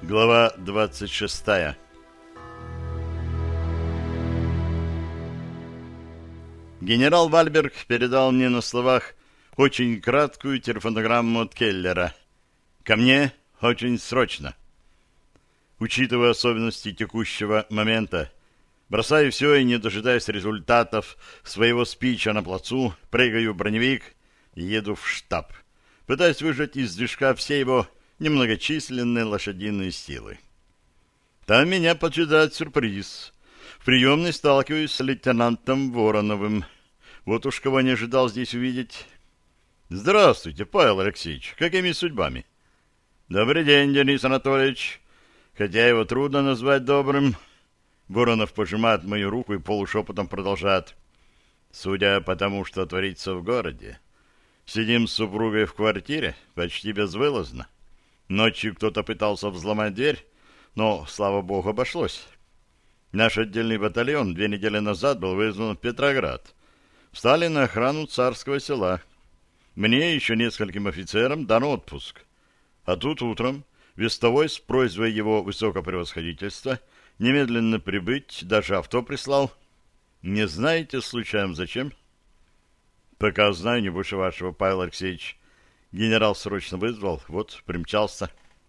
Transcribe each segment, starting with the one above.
Глава 26. Генерал Вальберг передал мне на словах очень краткую телефонограмму от Келлера. «Ко мне очень срочно». Учитывая особенности текущего момента, бросаю все и, не дожидаясь результатов своего спича на плацу, прыгаю в броневик и еду в штаб, пытаясь выжать из движка все его немногочисленные лошадиные силы. Там меня поджидает сюрприз. В приемной сталкиваюсь с лейтенантом Вороновым. Вот уж кого не ожидал здесь увидеть. Здравствуйте, Павел Алексеевич. Какими судьбами? Добрый день, Денис Анатольевич. Хотя его трудно назвать добрым. Воронов пожимает мою руку и полушепотом продолжает. Судя по тому, что творится в городе, сидим с супругой в квартире почти безвылазно. Ночью кто-то пытался взломать дверь, но, слава богу, обошлось. Наш отдельный батальон 2 недели назад был вызван в Петроград. Встали на охрану Царского Села. Мне и еще нескольким офицерам дан отпуск. А тут утром вестовой с просьбой его высокопревосходительства немедленно прибыть, даже авто прислал. Не знаете, случайно, зачем? Пока знаю, не больше вашего, Павел Алексеевич. Генерал срочно вызвал, вот, примчался.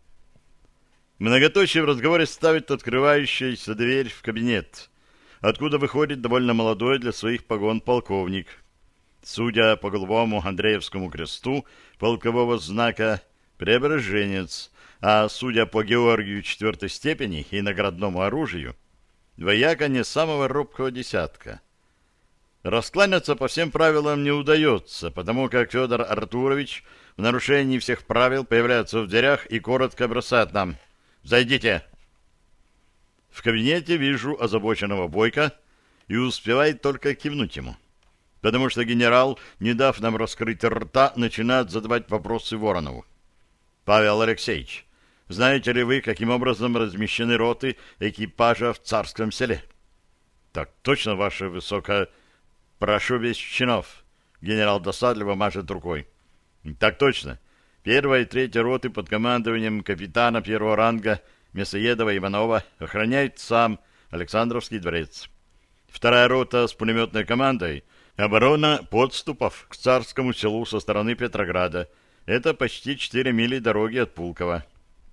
Многоточие в разговоре ставит открывающаяся дверь в кабинет, откуда выходит довольно молодой для своих погон полковник. Судя по голубому Андреевскому кресту полкового знака, преображенец, а судя по Георгию 4-й степени и наградному оружию, вояка не самого робкого десятка. Раскланяться по всем правилам не удается, потому как Федор Артурович в нарушении всех правил появляется в дверях и коротко бросает нам: «Зайдите!» В кабинете вижу озабоченного Бойко и успевает только кивнуть ему, потому что генерал, не дав нам раскрыть рта, начинает задавать вопросы Воронову. «Павел Алексеевич, знаете ли вы, каким образом размещены роты экипажа в Царском Селе?» «Так точно, ваше высокое... Прошу без чинов». Генерал досадливо машет рукой. «Так точно. 1-я и 3-я роты под командованием капитана 1-го ранга Мясоедова Иванова охраняет сам Александровский дворец. 2-я рота с пулеметной командой — оборона подступов к Царскому Селу со стороны Петрограда. Это почти 4 мили дороги от Пулково.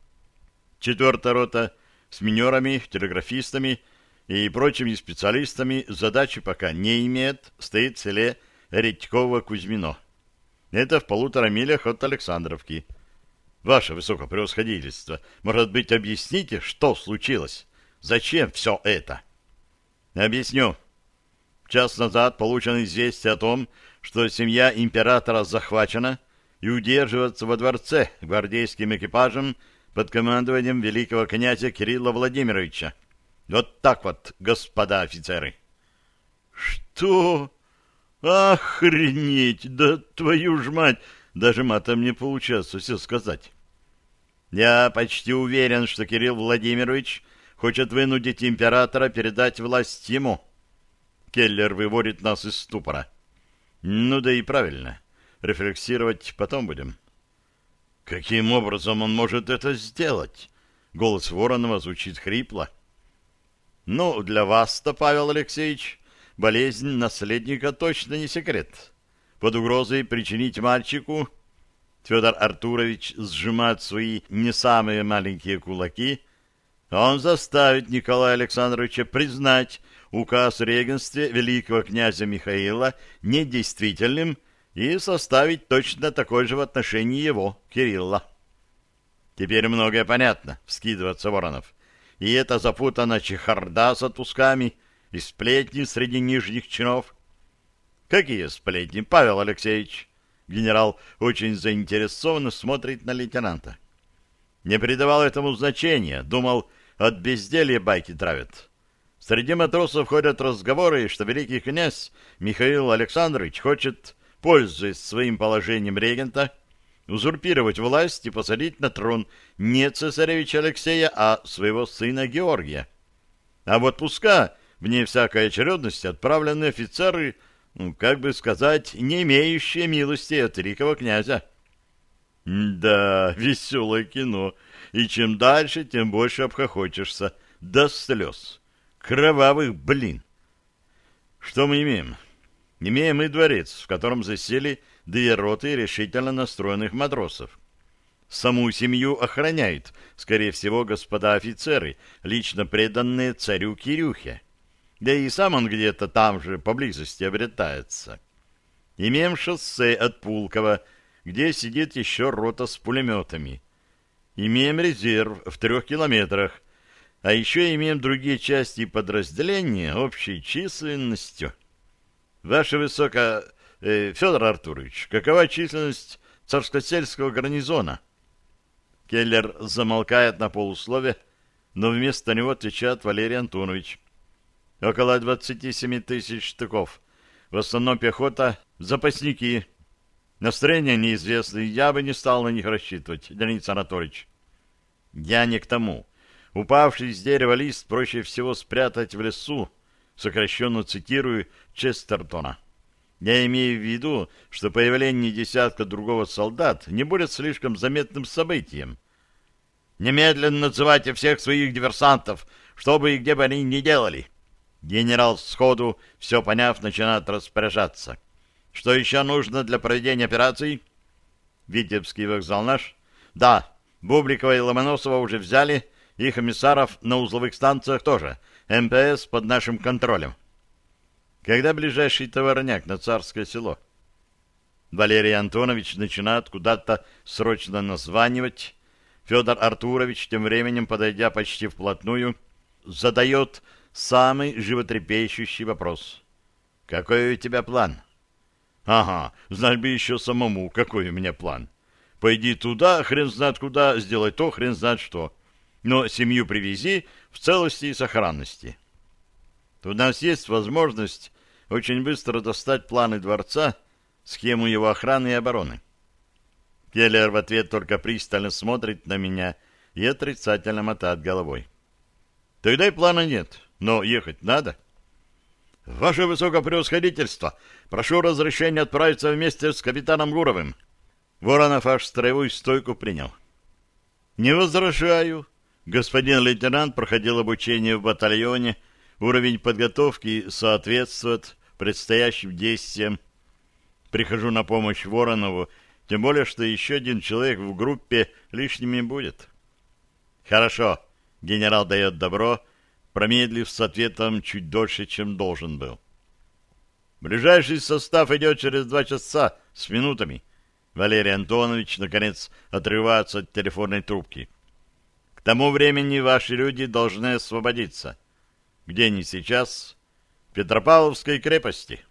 4-я рота с минерами, телеграфистами и прочими специалистами задачи пока не имеет, стоит в селе Редьково-Кузьмино. Это в 1,5 милях от Александровки. Ваше высокопревосходительство, может быть, объясните, что случилось? Зачем все это?» «Объясню. Час назад получено известие о том, что семья императора захвачена и удерживается во дворце гвардейским экипажем под командованием великого князя Кирилла Владимировича. Вот так вот, господа офицеры». «Что? Охренеть! Да твою ж мать! Даже матом не получается все сказать». «Я почти уверен, что Кирилл Владимирович хочет вынудить императора передать власть ему». Келлер выводит нас из ступора. «Ну да и правильно. Рефлексировать потом будем». «Каким образом он может это сделать?» Голос Воронова звучит хрипло. «Ну, для вас-то, Павел Алексеевич, болезнь наследника точно не секрет. Под угрозой причинить мальчику...» Федор Артурович сжимает свои не самые маленькие кулаки. Он заставит Николая Александровича признать указ о регенстве великого князя Михаила недействительным и составить точно такой же в отношении его, Кирилла. «Теперь многое понятно», — вскидывается Воронов. «И это запутана чехарда с отпусками и сплетни среди нижних чинов». «Какие сплетни, Павел Алексеевич?» Генерал очень заинтересованно смотрит на лейтенанта. Не придавал этому значения, думал, от безделья байки травят. Среди матросов ходят разговоры, что великий князь Михаил Александрович хочет, пользуясь своим положением регента, узурпировать власть и посадить на трон не цесаревича Алексея, а своего сына Георгия. А в отпуска, вне всякой очередности, отправлены офицеры, как бы сказать, не имеющие милости от великого князя. Да, веселое кино. И чем дальше, тем больше обхохочешься. До слез. Кровавых, блин. Что мы имеем? Имеем и дворец, в котором засели две роты решительно настроенных матросов. Саму семью охраняют, скорее всего, господа офицеры, лично преданные царю Кирюхе. Да и сам он где-то там же поблизости обретается. Имеем шоссе от Пулково, где сидит еще рота с пулеметами. Имеем резерв в 3 километрах, а еще имеем другие части подразделения общей численностью. Ваше Федор Артурович, какова численность царскосельского гарнизона? Келлер замолкает на полуслове, но вместо него отвечает Валерий Антонович. Около 27 тысяч штыков. В основном пехота, запасники. Настроение неизвестно, я бы не стал на них рассчитывать, Леонид Анатольевич. Я не к тому. Упавший с дерева лист проще всего спрятать в лесу, сокращенно цитирую Честертона. Я имею в виду, что появление десятка другого солдат не будет слишком заметным событием. Немедленно называйте всех своих диверсантов, что бы и где бы они ни делали. Генерал сходу, все поняв, начинает распоряжаться. Что еще нужно для проведения операции? Витебский вокзал наш? Да, Бубликова и Ломоносова уже взяли, и комиссаров на узловых станциях тоже. МПС под нашим контролем. Когда ближайший товарняк на Царское село? Валерий Антонович начинает куда-то срочно названивать. Федор Артурович, тем временем, подойдя почти вплотную, задает самый животрепещущий вопрос. «Какой у тебя план?» «Ага, знать бы еще самому, какой у меня план. Пойди туда, хрен знает куда, сделай то, хрен знает что. Но семью привези в целости и сохранности. У нас есть возможность очень быстро достать планы дворца, схему его охраны и обороны». Келлер в ответ только пристально смотрит на меня и отрицательно мотает головой. «Тогда и плана нет, но ехать надо». «Ваше высокопревосходительство, прошу разрешения отправиться вместе с капитаном Гуровым». Воронов аж строевую стойку принял. «Не возражаю. Господин лейтенант проходил обучение в батальоне. Уровень подготовки соответствует предстоящим действиям. Прихожу на помощь Воронову, тем более, что еще один человек в группе лишним не будет». «Хорошо». Генерал дает добро, промедлив с ответом чуть дольше, чем должен был. «Ближайший состав идет через 2 часа с минутами». Валерий Антонович, наконец, отрывается от телефонной трубки. «К тому времени ваши люди должны освободиться. Где они сейчас? В Петропавловской крепости».